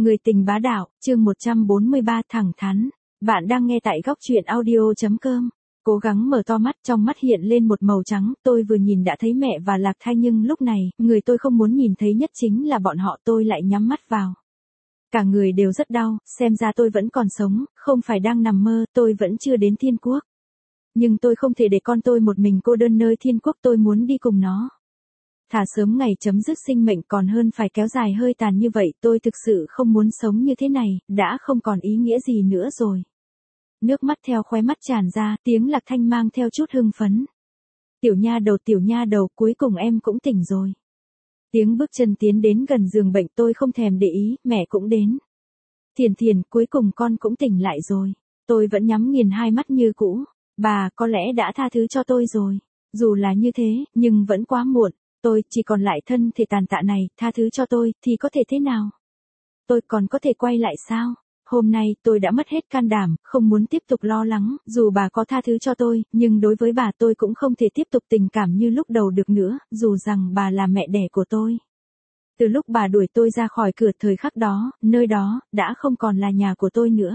Người tình bá đạo, chương 143 thẳng thắn. Bạn đang nghe tại góc truyện audio.com. Cố gắng mở to mắt, trong mắt hiện lên một màu trắng, tôi vừa nhìn đã thấy mẹ và Lạc Thanh, nhưng lúc này, người tôi không muốn nhìn thấy nhất chính là bọn họ. Tôi lại nhắm mắt vào. Cả người đều rất đau, xem ra tôi vẫn còn sống, không phải đang nằm mơ, tôi vẫn chưa đến thiên quốc. Nhưng tôi không thể để con tôi một mình cô đơn nơi thiên quốc, tôi muốn đi cùng nó. Thà sớm ngày chấm dứt sinh mệnh còn hơn phải kéo dài hơi tàn như vậy, tôi thực sự không muốn sống như thế này, đã không còn ý nghĩa gì nữa rồi. Nước mắt theo khóe mắt tràn ra, tiếng Lạc Thanh mang theo chút hưng phấn. Tiểu nha đầu, cuối cùng em cũng tỉnh rồi. Tiếng bước chân tiến đến gần giường bệnh, tôi không thèm để ý, mẹ cũng đến. Thiền, cuối cùng con cũng tỉnh lại rồi. Tôi vẫn nhắm nghiền hai mắt như cũ. Bà có lẽ đã tha thứ cho tôi rồi. Dù là như thế, nhưng vẫn quá muộn. Tôi chỉ còn lại thân thể tàn tạ này, tha thứ cho tôi, thì có thể thế nào? Tôi còn có thể quay lại sao? Hôm nay tôi đã mất hết can đảm, không muốn tiếp tục lo lắng, dù bà có tha thứ cho tôi, nhưng đối với bà tôi cũng không thể tiếp tục tình cảm như lúc đầu được nữa, dù rằng bà là mẹ đẻ của tôi. Từ lúc bà đuổi tôi ra khỏi cửa, thời khắc đó, nơi đó, đã không còn là nhà của tôi nữa.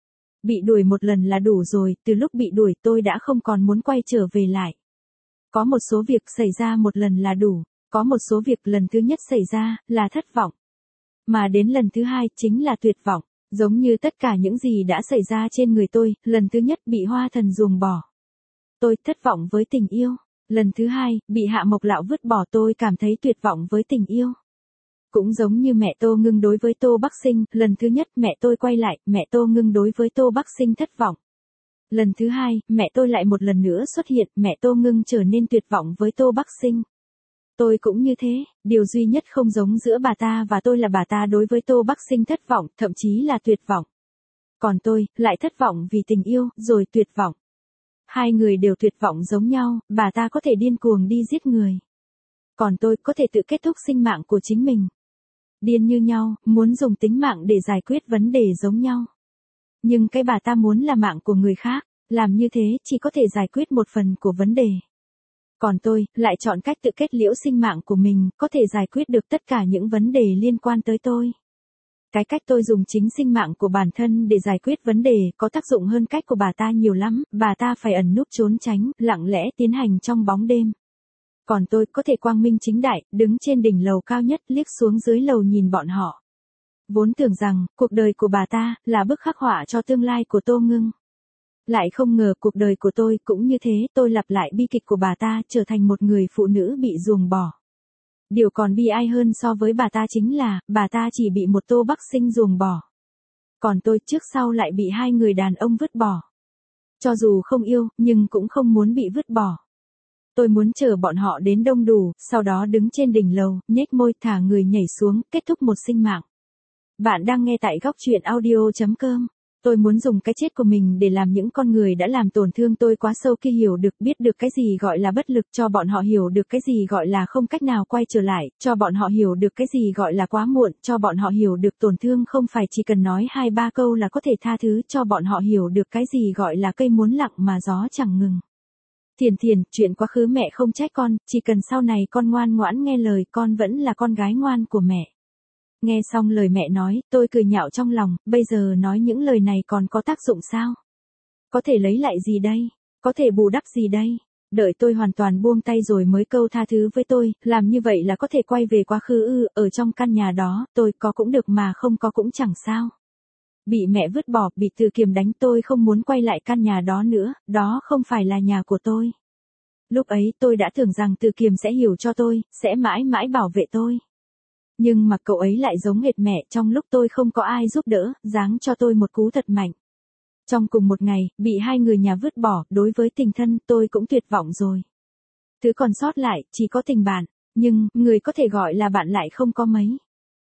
Bị đuổi một lần là đủ rồi, từ lúc bị đuổi tôi đã không còn muốn quay trở về lại. Có một số việc xảy ra một lần là đủ, có một số việc lần thứ nhất xảy ra, là thất vọng. Mà đến lần thứ hai chính là tuyệt vọng, giống như tất cả những gì đã xảy ra trên người tôi, lần thứ nhất bị Hoa Thần ruồng bỏ. Tôi thất vọng với tình yêu, lần thứ hai, bị Hạ Mộc Lão vứt bỏ, tôi cảm thấy tuyệt vọng với tình yêu. Cũng giống như mẹ Tô Ngưng đối với Tô Bắc Sinh, lần thứ nhất mẹ tôi quay lại, mẹ Tô Ngưng đối với Tô Bắc Sinh thất vọng. Lần thứ hai, mẹ tôi lại một lần nữa xuất hiện, mẹ Tô Ngưng trở nên tuyệt vọng với Tô Bắc Sinh. Tôi cũng như thế, điều duy nhất không giống giữa bà ta và tôi là bà ta đối với Tô Bắc Sinh thất vọng, thậm chí là tuyệt vọng. Còn tôi, lại thất vọng vì tình yêu, rồi tuyệt vọng. Hai người đều tuyệt vọng giống nhau, bà ta có thể điên cuồng đi giết người. Còn tôi có thể tự kết thúc sinh mạng của chính mình. Điên như nhau, muốn dùng tính mạng để giải quyết vấn đề giống nhau. Nhưng cái bà ta muốn là mạng của người khác, làm như thế chỉ có thể giải quyết một phần của vấn đề. Còn tôi, lại chọn cách tự kết liễu sinh mạng của mình, có thể giải quyết được tất cả những vấn đề liên quan tới tôi. Cái cách tôi dùng chính sinh mạng của bản thân để giải quyết vấn đề có tác dụng hơn cách của bà ta nhiều lắm, bà ta phải ẩn núp trốn tránh, lặng lẽ tiến hành trong bóng đêm. Còn tôi có thể quang minh chính đại, đứng trên đỉnh lầu cao nhất, liếc xuống dưới lầu nhìn bọn họ. Vốn tưởng rằng, cuộc đời của bà ta, là bức khắc họa cho tương lai của Tô Ngưng. Lại không ngờ cuộc đời của tôi cũng như thế, tôi lặp lại bi kịch của bà ta, trở thành một người phụ nữ bị ruồng bỏ. Điều còn bi ai hơn so với bà ta chính là, bà ta chỉ bị một Tô Bắc Sinh ruồng bỏ. Còn tôi trước sau lại bị hai người đàn ông vứt bỏ. Cho dù không yêu, nhưng cũng không muốn bị vứt bỏ. Tôi muốn chờ bọn họ đến đông đủ, sau đó đứng trên đỉnh lầu, nhếch môi thả người nhảy xuống, kết thúc một sinh mạng. Bạn đang nghe tại góc truyện audio.com. Tôi muốn dùng cái chết của mình để làm những con người đã làm tổn thương tôi quá sâu kia hiểu được, biết được cái gì gọi là bất lực, cho bọn họ hiểu được cái gì gọi là không cách nào quay trở lại, cho bọn họ hiểu được cái gì gọi là quá muộn, cho bọn họ hiểu được tổn thương không phải chỉ cần nói 2-3 câu là có thể tha thứ, cho bọn họ hiểu được cái gì gọi là cây muốn lặng mà gió chẳng ngừng. Thiền, chuyện quá khứ mẹ không trách con, chỉ cần sau này con ngoan ngoãn nghe lời, con vẫn là con gái ngoan của mẹ. Nghe xong lời mẹ nói, tôi cười nhạo trong lòng, bây giờ nói những lời này còn có tác dụng sao? Có thể lấy lại gì đây? Có thể bù đắp gì đây? Đợi tôi hoàn toàn buông tay rồi mới câu tha thứ với tôi, làm như vậy là có thể quay về quá khứ ư? Ở trong căn nhà đó, tôi có cũng được mà không có cũng chẳng sao. Bị mẹ vứt bỏ, bị Từ Kiềm đánh, tôi không muốn quay lại căn nhà đó nữa, đó không phải là nhà của tôi. Lúc ấy tôi đã tưởng rằng Từ Kiềm sẽ hiểu cho tôi, sẽ mãi mãi bảo vệ tôi. Nhưng mà cậu ấy lại giống hệt mẹ, trong lúc tôi không có ai giúp đỡ, giáng cho tôi một cú thật mạnh. Trong cùng một ngày, bị hai người nhà vứt bỏ, đối với tình thân, tôi cũng tuyệt vọng rồi. Thứ còn sót lại, chỉ có tình bạn, nhưng, người có thể gọi là bạn lại không có mấy.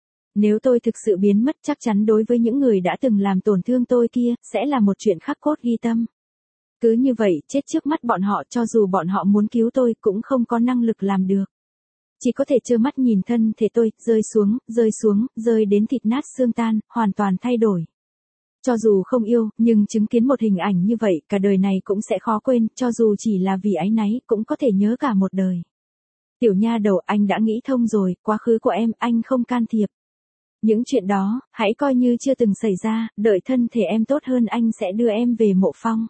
Nếu tôi thực sự biến mất, chắc chắn đối với những người đã từng làm tổn thương tôi kia, sẽ là một chuyện khắc cốt ghi tâm. Cứ như vậy, chết trước mắt bọn họ, cho dù bọn họ muốn cứu tôi, cũng không có năng lực làm được. Chỉ có thể trơ mắt nhìn thân thể tôi, rơi đến thịt nát xương tan, hoàn toàn thay đổi. Cho dù không yêu, nhưng chứng kiến một hình ảnh như vậy, cả đời này cũng sẽ khó quên, cho dù chỉ là vì áy náy, cũng có thể nhớ cả một đời. Tiểu nha đầu, anh đã nghĩ thông rồi, quá khứ của em, anh không can thiệp. Những chuyện đó, hãy coi như chưa từng xảy ra, đợi thân thể em tốt hơn anh sẽ đưa em về Mộ Phong.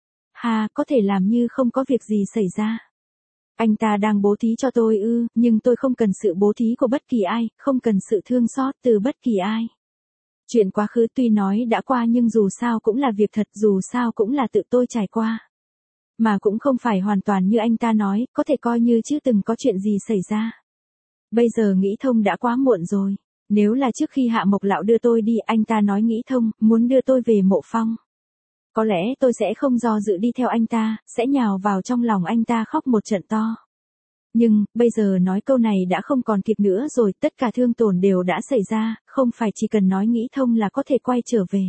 Ha, có thể làm như không có việc gì xảy ra. Anh ta đang bố thí cho tôi ư, nhưng tôi không cần sự bố thí của bất kỳ ai, không cần sự thương xót từ bất kỳ ai. Chuyện quá khứ tuy nói đã qua nhưng dù sao cũng là việc thật, dù sao cũng là tự tôi trải qua. Mà cũng không phải hoàn toàn như anh ta nói, có thể coi như chưa từng có chuyện gì xảy ra. Bây giờ nghĩ thông đã quá muộn rồi. Nếu là trước khi Hạ Mộc Lão đưa tôi đi, anh ta nói nghĩ thông, muốn đưa tôi về Mộ Phong. Có lẽ tôi sẽ không do dự đi theo anh ta, sẽ nhào vào trong lòng anh ta khóc một trận to. Nhưng, bây giờ nói câu này đã không còn kịp nữa rồi, tất cả thương tổn đều đã xảy ra, không phải chỉ cần nói nghĩ thông là có thể quay trở về.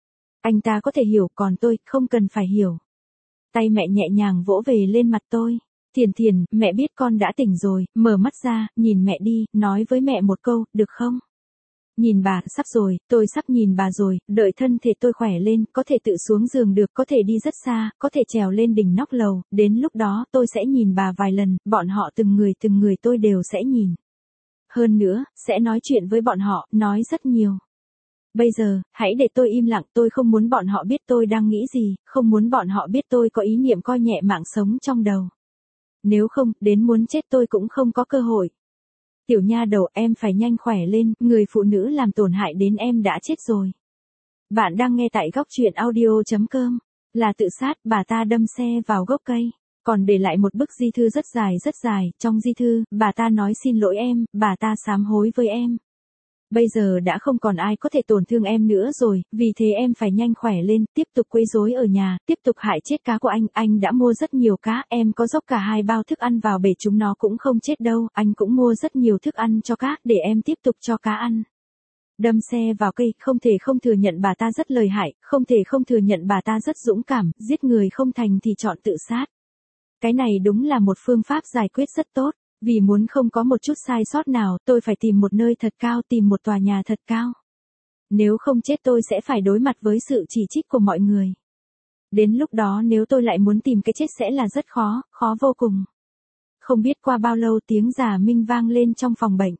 Anh ta có thể hiểu, còn tôi, không cần phải hiểu. Tay mẹ nhẹ nhàng vỗ về lên mặt tôi. Thiền Thiền, mẹ biết con đã tỉnh rồi, mở mắt ra, nhìn mẹ đi, nói với mẹ một câu, được không? Nhìn bà, sắp rồi, tôi sắp nhìn bà rồi, đợi thân thể tôi khỏe lên, có thể tự xuống giường được, có thể đi rất xa, có thể trèo lên đỉnh nóc lầu, đến lúc đó tôi sẽ nhìn bà vài lần, bọn họ từng người tôi đều sẽ nhìn. Hơn nữa, sẽ nói chuyện với bọn họ, nói rất nhiều. Bây giờ, hãy để tôi im lặng, tôi không muốn bọn họ biết tôi đang nghĩ gì, không muốn bọn họ biết tôi có ý niệm coi nhẹ mạng sống trong đầu. Nếu không, đến muốn chết tôi cũng không có cơ hội. Tiểu nha đầu, em phải nhanh khỏe lên, người phụ nữ làm tổn hại đến em đã chết rồi. Bạn đang nghe tại góc truyện audio.com. Là tự sát, bà ta đâm xe vào gốc cây, còn để lại một bức di thư rất dài, trong di thư, bà ta nói xin lỗi em, bà ta sám hối với em. Bây giờ đã không còn ai có thể tổn thương em nữa rồi, vì thế em phải nhanh khỏe lên, tiếp tục quấy rối ở nhà, tiếp tục hại chết cá của anh đã mua rất nhiều cá, em có dốc cả 2 bao thức ăn vào bể chúng nó cũng không chết đâu, anh cũng mua rất nhiều thức ăn cho cá, để em tiếp tục cho cá ăn. Đâm xe vào cây, không thể không thừa nhận bà ta rất lợi hại, không thể không thừa nhận bà ta rất dũng cảm, giết người không thành thì chọn tự sát. Cái này đúng là một phương pháp giải quyết rất tốt. Vì muốn không có một chút sai sót nào, tôi phải tìm một nơi thật cao, tìm một tòa nhà thật cao. Nếu không chết tôi sẽ phải đối mặt với sự chỉ trích của mọi người. Đến lúc đó nếu tôi lại muốn tìm cái chết sẽ là rất khó, khó vô cùng. Không biết qua bao lâu tiếng Già Minh vang lên trong phòng bệnh.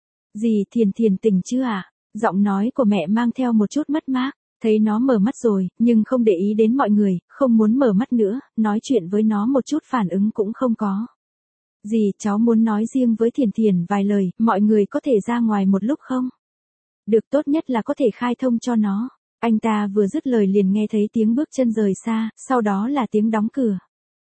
Dì Thiền Thiền tỉnh chưa ạ? Giọng nói của mẹ mang theo một chút mất mát. Thấy nó mở mắt rồi, nhưng không để ý đến mọi người, không muốn mở mắt nữa, nói chuyện với nó một chút phản ứng cũng không có. Dì, cháu muốn nói riêng với Thiền Thiền vài lời, mọi người có thể ra ngoài một lúc không? Được, tốt nhất là có thể khai thông cho nó. Anh ta vừa dứt lời liền nghe thấy tiếng bước chân rời xa, sau đó là tiếng đóng cửa.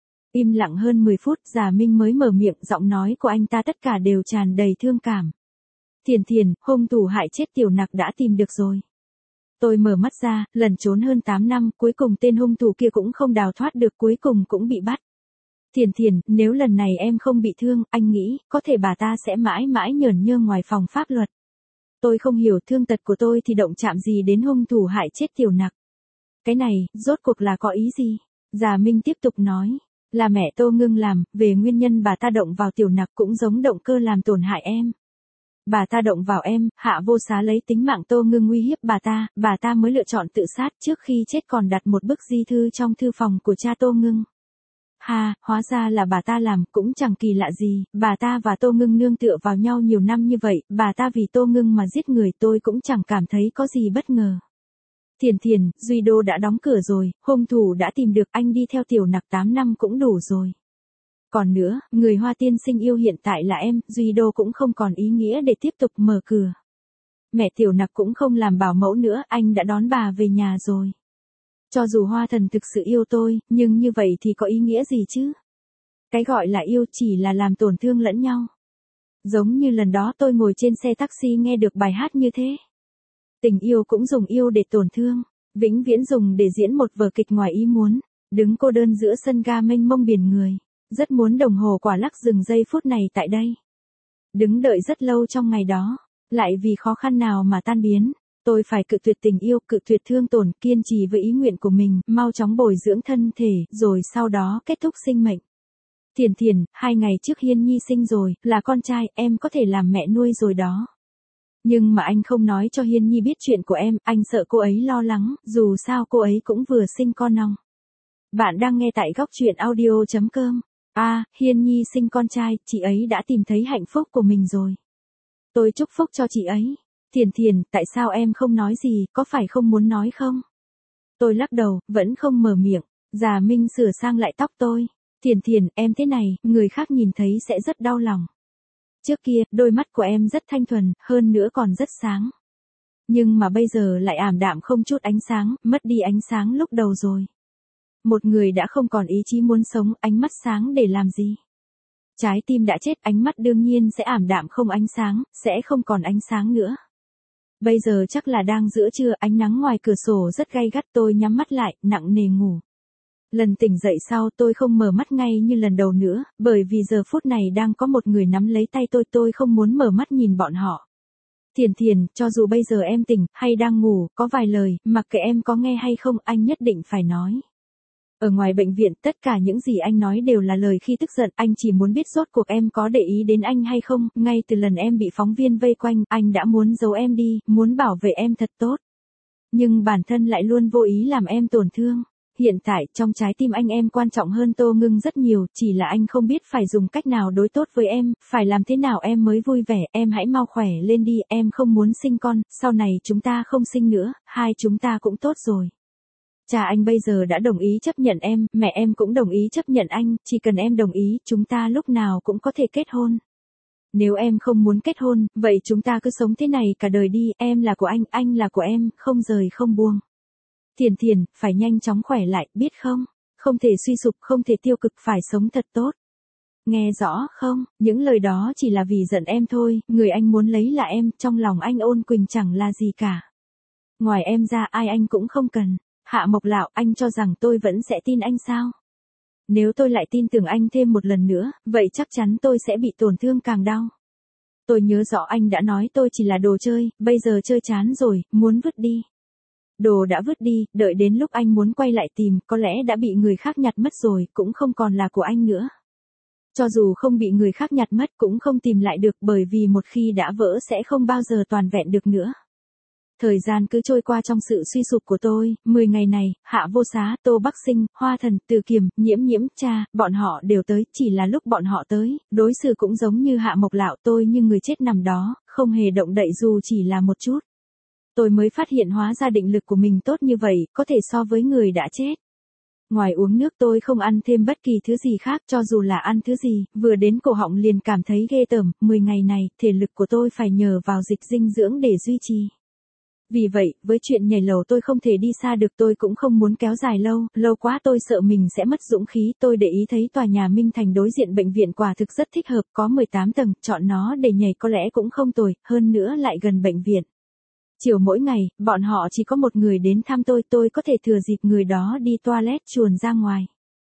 Im lặng hơn 10 phút, Già Minh mới mở miệng, giọng nói của anh ta tất cả đều tràn đầy thương cảm. Thiền Thiền, hung thủ hại chết Tiểu Nặc đã tìm được rồi. Tôi mở mắt ra, lẩn trốn hơn 8 năm, cuối cùng tên hung thủ kia cũng không đào thoát được, cuối cùng cũng bị bắt. Thiền Thiền, nếu lần này em không bị thương, anh nghĩ, có thể bà ta sẽ mãi mãi nhởn nhơ ngoài phòng pháp luật. Tôi không hiểu thương tật của tôi thì động chạm gì đến hung thủ hại chết Tiểu Nặc. Cái này, rốt cuộc là có ý gì? Già Minh tiếp tục nói, là mẹ Tô Ngưng làm, về nguyên nhân bà ta động vào Tiểu Nặc cũng giống động cơ làm tổn hại em. Bà ta động vào em, Hạ Vô Xá lấy tính mạng Tô Ngưng uy hiếp bà ta mới lựa chọn tự sát, trước khi chết còn đặt một bức di thư trong thư phòng của cha Tô Ngưng. Ha, hóa ra là bà ta làm, cũng chẳng kỳ lạ gì, bà ta và Tô Ngưng nương tựa vào nhau nhiều năm như vậy, bà ta vì Tô Ngưng mà giết người, tôi cũng chẳng cảm thấy có gì bất ngờ. Thiền Thiền, Duy Đô đã đóng cửa rồi, hung thủ đã tìm được, anh đi theo Tiểu Nặc 8 năm cũng đủ rồi. Còn nữa, người Hoa tiên sinh yêu hiện tại là em, Duy Đô cũng không còn ý nghĩa để tiếp tục mở cửa. Mẹ Tiểu Nặc cũng không làm bảo mẫu nữa, anh đã đón bà về nhà rồi. Cho dù Hoa thần thực sự yêu tôi, nhưng như vậy thì có ý nghĩa gì chứ? Cái gọi là yêu chỉ là làm tổn thương lẫn nhau. Giống như lần đó tôi ngồi trên xe taxi nghe được bài hát như thế. Tình yêu cũng dùng yêu để tổn thương, vĩnh viễn dùng để diễn một vở kịch ngoài ý muốn. Đứng cô đơn giữa sân ga mênh mông biển người, rất muốn đồng hồ quả lắc dừng giây phút này tại đây. Đứng đợi rất lâu trong ngày đó, lại vì khó khăn nào mà tan biến. Tôi phải cự tuyệt tình yêu, cự tuyệt thương tổn, kiên trì với ý nguyện của mình, mau chóng bồi dưỡng thân thể, rồi sau đó kết thúc sinh mệnh. Thiền Thiền, 2 ngày trước Hiên Nhi sinh rồi, là con trai, em có thể làm mẹ nuôi rồi đó. Nhưng mà anh không nói cho Hiên Nhi biết chuyện của em, anh sợ cô ấy lo lắng, dù sao cô ấy cũng vừa sinh con ong. Bạn đang nghe tại góc truyện audio.com. Hiên Nhi sinh con trai, chị ấy đã tìm thấy hạnh phúc của mình rồi. Tôi chúc phúc cho chị ấy. Thiền Thiền, tại sao em không nói gì, có phải không muốn nói không? Tôi lắc đầu, vẫn không mở miệng. Già Minh sửa sang lại tóc tôi. Thiền Thiền, em thế này, người khác nhìn thấy sẽ rất đau lòng. Trước kia, đôi mắt của em rất thanh thuần, hơn nữa còn rất sáng. Nhưng mà bây giờ lại ảm đạm không chút ánh sáng, mất đi ánh sáng lúc đầu rồi. Một người đã không còn ý chí muốn sống, ánh mắt sáng để làm gì? Trái tim đã chết, ánh mắt đương nhiên sẽ ảm đạm không ánh sáng, sẽ không còn ánh sáng nữa. Bây giờ chắc là đang giữa trưa, ánh nắng ngoài cửa sổ rất gay gắt, tôi nhắm mắt lại, nặng nề ngủ. Lần tỉnh dậy sau tôi không mở mắt ngay như lần đầu nữa, bởi vì giờ phút này đang có một người nắm lấy tay tôi không muốn mở mắt nhìn bọn họ. Thiền Thiền, cho dù bây giờ em tỉnh, hay đang ngủ, có vài lời, mặc kệ em có nghe hay không, anh nhất định phải nói. Ở ngoài bệnh viện, tất cả những gì anh nói đều là lời khi tức giận, anh chỉ muốn biết rốt cuộc em có để ý đến anh hay không, ngay từ lần em bị phóng viên vây quanh, anh đã muốn giấu em đi, muốn bảo vệ em thật tốt. Nhưng bản thân lại luôn vô ý làm em tổn thương. Hiện tại, trong trái tim anh em quan trọng hơn Tô Ngưng rất nhiều, chỉ là anh không biết phải dùng cách nào đối tốt với em, phải làm thế nào em mới vui vẻ, em hãy mau khỏe lên đi, em không muốn sinh con, sau này chúng ta không sinh nữa, hai chúng ta cũng tốt rồi. Cha anh bây giờ đã đồng ý chấp nhận em, mẹ em cũng đồng ý chấp nhận anh, chỉ cần em đồng ý, chúng ta lúc nào cũng có thể kết hôn. Nếu em không muốn kết hôn, vậy chúng ta cứ sống thế này cả đời đi, em là của anh là của em, không rời không buông. Thiền Thiền, phải nhanh chóng khỏe lại, biết không? Không thể suy sụp, không thể tiêu cực, phải sống thật tốt. Nghe rõ không? Những lời đó chỉ là vì giận em thôi, người anh muốn lấy là em, trong lòng anh Ôn Quỳnh chẳng là gì cả. Ngoài em ra ai anh cũng không cần. Hạ Mộc Lạo, anh cho rằng tôi vẫn sẽ tin anh sao? Nếu tôi lại tin tưởng anh thêm một lần nữa, vậy chắc chắn tôi sẽ bị tổn thương càng đau. Tôi nhớ rõ anh đã nói tôi chỉ là đồ chơi, bây giờ chơi chán rồi, muốn vứt đi. Đồ đã vứt đi, đợi đến lúc anh muốn quay lại tìm, có lẽ đã bị người khác nhặt mất rồi, cũng không còn là của anh nữa. Cho dù không bị người khác nhặt mất cũng không tìm lại được, bởi vì một khi đã vỡ sẽ không bao giờ toàn vẹn được nữa. Thời gian cứ trôi qua trong sự suy sụp của tôi, 10 ngày này, Hạ Vô Xá, Tô Bắc Sinh, Hoa Thần, Từ Kiềm, Nhiễm Nhiễm, cha, bọn họ đều tới, chỉ là lúc bọn họ tới, đối xử cũng giống như Hạ Mộc Lạo tôi như người chết nằm đó, không hề động đậy dù chỉ là một chút. Tôi mới phát hiện hóa ra định lực của mình tốt như vậy, có thể so với người đã chết. Ngoài uống nước tôi không ăn thêm bất kỳ thứ gì khác, cho dù là ăn thứ gì, vừa đến cổ họng liền cảm thấy ghê tởm, 10 ngày này, thể lực của tôi phải nhờ vào dịch dinh dưỡng để duy trì. Vì vậy, với chuyện nhảy lầu tôi không thể đi xa được, tôi cũng không muốn kéo dài lâu quá tôi sợ mình sẽ mất dũng khí, tôi để ý thấy tòa nhà Minh Thành đối diện bệnh viện quả thực rất thích hợp, có 18 tầng, chọn nó để nhảy có lẽ cũng không tồi, hơn nữa lại gần bệnh viện. Chiều mỗi ngày, bọn họ chỉ có một người đến thăm tôi có thể thừa dịp người đó đi toilet chuồn ra ngoài.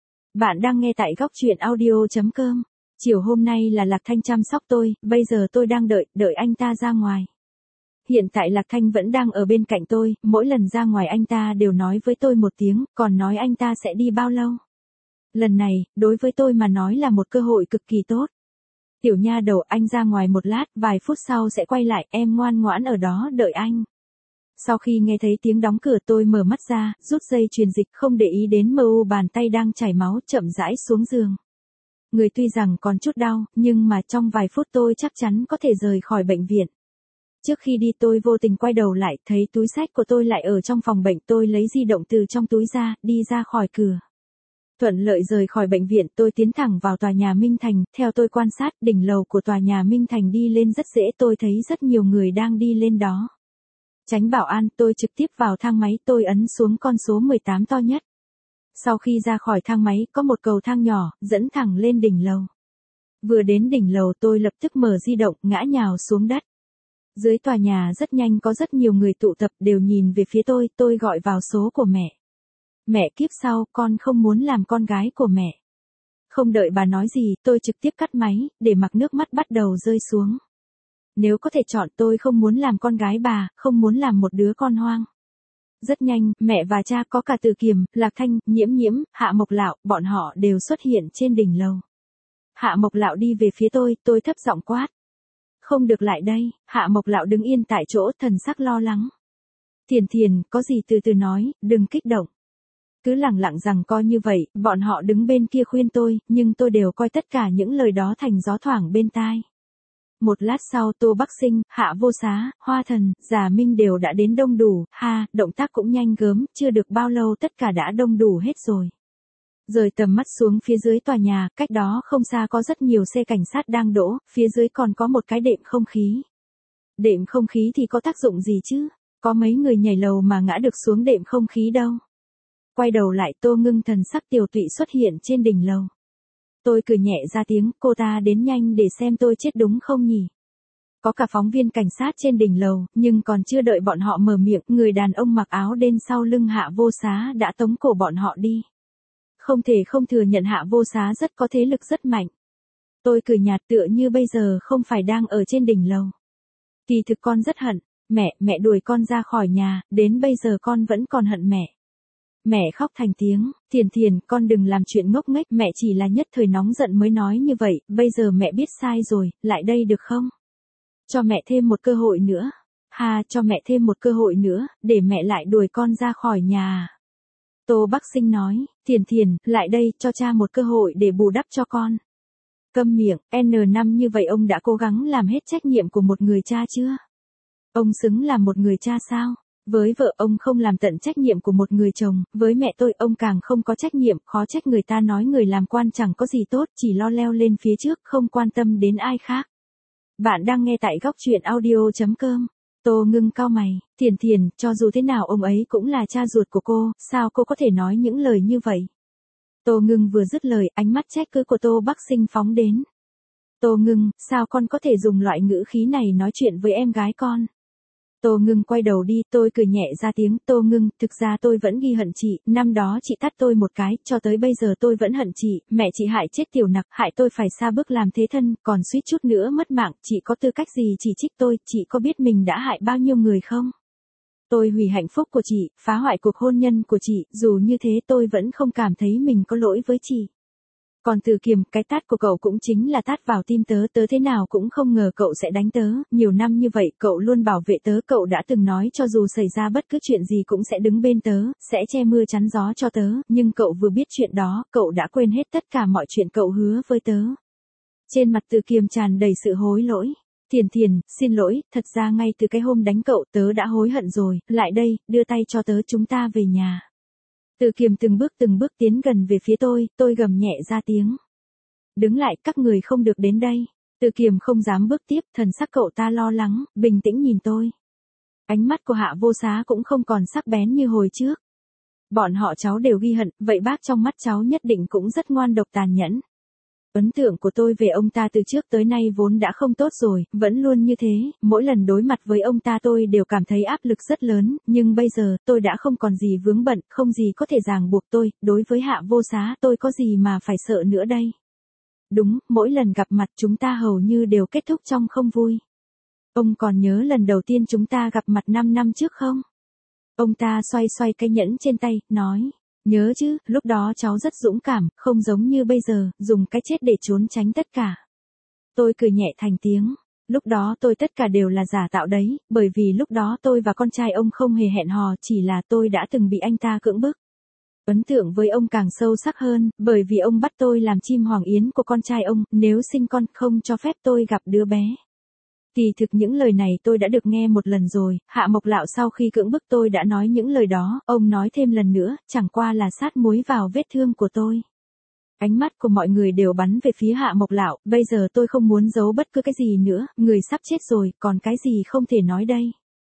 Bạn đang nghe tại góc truyện audio.com. Chiều hôm nay là Lạc Thanh chăm sóc tôi, bây giờ tôi đang đợi anh ta ra ngoài. Hiện tại Lạc Thanh vẫn đang ở bên cạnh tôi, mỗi lần ra ngoài anh ta đều nói với tôi một tiếng, còn nói anh ta sẽ đi bao lâu. Lần này, đối với tôi mà nói là một cơ hội cực kỳ tốt. Tiểu nha đầu, anh ra ngoài một lát, vài phút sau sẽ quay lại, em ngoan ngoãn ở đó đợi anh. Sau khi nghe thấy tiếng đóng cửa tôi mở mắt ra, rút dây truyền dịch không để ý đến bàn tay đang chảy máu, chậm rãi xuống giường. Người tuy rằng còn chút đau, nhưng mà trong vài phút tôi chắc chắn có thể rời khỏi bệnh viện. Trước khi đi tôi vô tình quay đầu lại, thấy túi xách của tôi lại ở trong phòng bệnh, tôi lấy di động từ trong túi ra, đi ra khỏi cửa. Thuận lợi rời khỏi bệnh viện, tôi tiến thẳng vào tòa nhà Minh Thành, theo tôi quan sát, đỉnh lầu của tòa nhà Minh Thành đi lên rất dễ, tôi thấy rất nhiều người đang đi lên đó. Tránh bảo an, tôi trực tiếp vào thang máy, tôi ấn xuống con số 18 to nhất. Sau khi ra khỏi thang máy, có một cầu thang nhỏ, dẫn thẳng lên đỉnh lầu. Vừa đến đỉnh lầu tôi lập tức mở di động, ngã nhào xuống đất. Dưới tòa nhà rất nhanh có rất nhiều người tụ tập, đều nhìn về phía tôi gọi vào số của mẹ. Mẹ kiếp sau, con không muốn làm con gái của mẹ. Không đợi bà nói gì, tôi trực tiếp cắt máy, để mặc nước mắt bắt đầu rơi xuống. Nếu có thể chọn tôi không muốn làm con gái bà, không muốn làm một đứa con hoang. Rất nhanh, mẹ và cha có cả Từ Kiềm, Lạc Thanh, Nhiễm Nhiễm, Hạ Mộc Lạo, bọn họ đều xuất hiện trên đỉnh lầu. Hạ Mộc Lạo đi về phía tôi thấp giọng quát. Không được lại đây, Hạ Mộc Lạo đứng yên tại chỗ, thần sắc lo lắng. Thiền Thiền, có gì từ từ nói, đừng kích động. Cứ lẳng lặng rằng coi như vậy, bọn họ đứng bên kia khuyên tôi, nhưng tôi đều coi tất cả những lời đó thành gió thoảng bên tai. Một lát sau Tô Bắc Sinh, Hạ Vô Xá, Hoa Thần, Già Minh đều đã đến đông đủ, động tác cũng nhanh gớm, chưa được bao lâu tất cả đã đông đủ hết rồi. Rời tầm mắt xuống phía dưới tòa nhà, cách đó không xa có rất nhiều xe cảnh sát đang đỗ, phía dưới còn có một cái đệm không khí. Đệm không khí thì có tác dụng gì chứ? Có mấy người nhảy lầu mà ngã được xuống đệm không khí đâu. Quay đầu lại Tô Ngưng thần sắc tiều tụy xuất hiện trên đỉnh lầu. Tôi cười nhẹ ra tiếng, cô ta đến nhanh để xem tôi chết đúng không nhỉ? Có cả phóng viên cảnh sát trên đỉnh lầu, nhưng còn chưa đợi bọn họ mở miệng, người đàn ông mặc áo đen sau lưng Hạ Vô Xá đã tống cổ bọn họ đi. Không thể không thừa nhận Hạ Vô Xá rất có thế lực rất mạnh. Tôi cười nhạt tựa như bây giờ không phải đang ở trên đỉnh lầu. Kỳ thực con rất hận, mẹ đuổi con ra khỏi nhà, đến bây giờ con vẫn còn hận mẹ. Mẹ khóc thành tiếng, Thiền, con đừng làm chuyện ngốc nghếch, mẹ chỉ là nhất thời nóng giận mới nói như vậy, bây giờ mẹ biết sai rồi, lại đây được không? Cho mẹ thêm một cơ hội nữa. Cho mẹ thêm một cơ hội nữa, để mẹ lại đuổi con ra khỏi nhà. Tô Bắc Sinh nói, Thiền, lại đây, cho cha một cơ hội để bù đắp cho con. Câm miệng, N năm như vậy ông đã cố gắng làm hết trách nhiệm của một người cha chưa? Ông xứng làm một người cha sao? Với vợ ông không làm tận trách nhiệm của một người chồng, với mẹ tôi ông càng không có trách nhiệm, khó trách người ta nói người làm quan chẳng có gì tốt, chỉ lo leo lên phía trước, không quan tâm đến ai khác. Bạn đang nghe tại góc truyện audio.com. Tô Ngưng cau mày, Thiền, cho dù thế nào ông ấy cũng là cha ruột của cô, sao cô có thể nói những lời như vậy? Tô Ngưng vừa dứt lời, ánh mắt trách cứ của Tô Bắc Sinh phóng đến. Tô Ngưng, sao con có thể dùng loại ngữ khí này nói chuyện với em gái con? Tô Ngưng quay đầu đi, tôi cười nhẹ ra tiếng, Tô Ngưng, thực ra tôi vẫn ghi hận chị, năm đó chị tát tôi một cái, cho tới bây giờ tôi vẫn hận chị, mẹ chị hại chết Tiểu Nặc, hại tôi phải xa bước làm thế thân, còn suýt chút nữa mất mạng, chị có tư cách gì chỉ trích tôi, chị có biết mình đã hại bao nhiêu người không? Tôi hủy hạnh phúc của chị, phá hoại cuộc hôn nhân của chị, dù như thế tôi vẫn không cảm thấy mình có lỗi với chị. Còn Từ Kiềm, cái tát của cậu cũng chính là tát vào tim tớ thế nào cũng không ngờ cậu sẽ đánh tớ, nhiều năm như vậy cậu luôn bảo vệ tớ, cậu đã từng nói cho dù xảy ra bất cứ chuyện gì cũng sẽ đứng bên tớ, sẽ che mưa chắn gió cho tớ, nhưng cậu vừa biết chuyện đó, cậu đã quên hết tất cả mọi chuyện cậu hứa với tớ. Trên mặt Từ Kiềm tràn đầy sự hối lỗi. Thiền, xin lỗi, thật ra ngay từ cái hôm đánh cậu tớ đã hối hận rồi, lại đây, đưa tay cho tớ chúng ta về nhà. Từ Kiềm từng bước tiến gần về phía tôi gầm nhẹ ra tiếng. Đứng lại, các người không được đến đây. Từ Kiềm không dám bước tiếp, thần sắc cậu ta lo lắng, bình tĩnh nhìn tôi. Ánh mắt của Hạ Vô Xá cũng không còn sắc bén như hồi trước. Bọn họ cháu đều ghi hận, vậy bác trong mắt cháu nhất định cũng rất ngoan độc tàn nhẫn. Ấn tượng của tôi về ông ta từ trước tới nay vốn đã không tốt rồi, vẫn luôn như thế, mỗi lần đối mặt với ông ta tôi đều cảm thấy áp lực rất lớn, nhưng bây giờ, tôi đã không còn gì vướng bận, không gì có thể ràng buộc tôi, đối với Hạ Vô Xá tôi có gì mà phải sợ nữa đây. Đúng, mỗi lần gặp mặt chúng ta hầu như đều kết thúc trong không vui. Ông còn nhớ lần đầu tiên chúng ta gặp mặt 5 năm trước không? Ông ta xoay cái nhẫn trên tay, nói. Nhớ chứ, lúc đó cháu rất dũng cảm, không giống như bây giờ, dùng cái chết để trốn tránh tất cả. Tôi cười nhẹ thành tiếng. Lúc đó tôi tất cả đều là giả tạo đấy, bởi vì lúc đó tôi và con trai ông không hề hẹn hò, chỉ là tôi đã từng bị anh ta cưỡng bức. Ấn tượng với ông càng sâu sắc hơn, bởi vì ông bắt tôi làm chim hoàng yến của con trai ông, nếu sinh con không cho phép tôi gặp đứa bé. Kỳ thực những lời này tôi đã được nghe một lần rồi, Hạ Mộc Lạo sau khi cưỡng bức tôi đã nói những lời đó, ông nói thêm lần nữa, chẳng qua là sát muối vào vết thương của tôi. Ánh mắt của mọi người đều bắn về phía Hạ Mộc Lạo, bây giờ tôi không muốn giấu bất cứ cái gì nữa, người sắp chết rồi, còn cái gì không thể nói đây.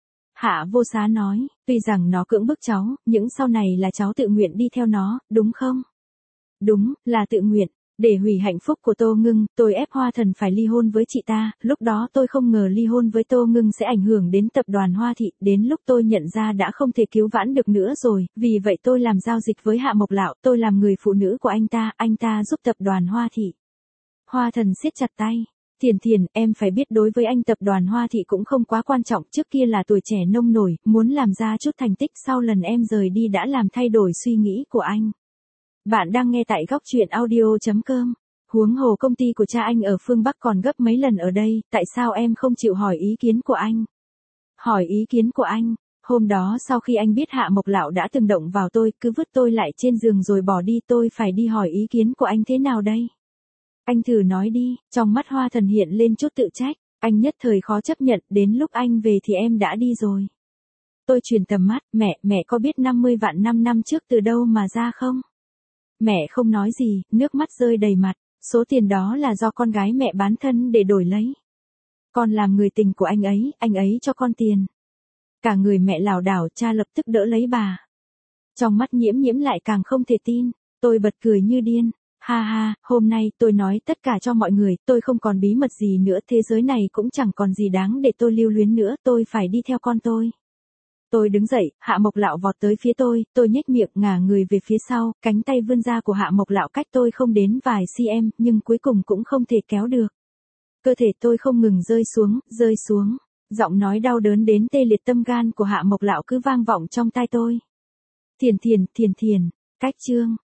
Hạ Vô Xá nói, tuy rằng nó cưỡng bức cháu, nhưng sau này là cháu tự nguyện đi theo nó, đúng không? Đúng, là tự nguyện. Để hủy hạnh phúc của Tô Ngưng, tôi ép Hoa Thần phải ly hôn với chị ta, lúc đó tôi không ngờ ly hôn với Tô Ngưng sẽ ảnh hưởng đến tập đoàn Hoa Thị, đến lúc tôi nhận ra đã không thể cứu vãn được nữa rồi, vì vậy tôi làm giao dịch với Hạ Mộc Lạo, tôi làm người phụ nữ của anh ta giúp tập đoàn Hoa Thị. Hoa Thần siết chặt tay. Thiền, em phải biết đối với anh tập đoàn Hoa Thị cũng không quá quan trọng, trước kia là tuổi trẻ nông nổi, muốn làm ra chút thành tích, sau lần em rời đi đã làm thay đổi suy nghĩ của anh. Bạn đang nghe tại góc truyện audio.com. Huống hồ công ty của cha anh ở phương Bắc còn gấp mấy lần ở đây, tại sao em không chịu hỏi ý kiến của anh? Hỏi ý kiến của anh? Hôm đó sau khi anh biết Hạ Mộc Lạo đã từng động vào tôi, cứ vứt tôi lại trên giường rồi bỏ đi, tôi phải đi hỏi ý kiến của anh thế nào đây? Anh thử nói đi, trong mắt Hoa Thần hiện lên chút tự trách. Anh nhất thời khó chấp nhận, đến lúc anh về thì em đã đi rồi. Tôi chuyển tầm mắt, mẹ có biết 50 vạn 5 năm trước từ đâu mà ra không? Mẹ không nói gì, nước mắt rơi đầy mặt, số tiền đó là do con gái mẹ bán thân để đổi lấy. Con làm người tình của anh ấy cho con tiền. Cả người mẹ lảo đảo, cha lập tức đỡ lấy bà. Trong mắt Nhiễm Nhiễm lại càng không thể tin, tôi bật cười như điên. Ha ha, hôm nay tôi nói tất cả cho mọi người, tôi không còn bí mật gì nữa, thế giới này cũng chẳng còn gì đáng để tôi lưu luyến nữa, tôi phải đi theo con tôi. Tôi đứng dậy, Hạ Mộc Lạo vọt tới phía tôi nhếch miệng ngả người về phía sau, cánh tay vươn ra của Hạ Mộc Lạo cách tôi không đến vài cm, nhưng cuối cùng cũng không thể kéo được. Cơ thể tôi không ngừng rơi xuống. Giọng nói đau đớn đến tê liệt tâm gan của Hạ Mộc Lạo cứ vang vọng trong tai tôi. Thiền, cách chương.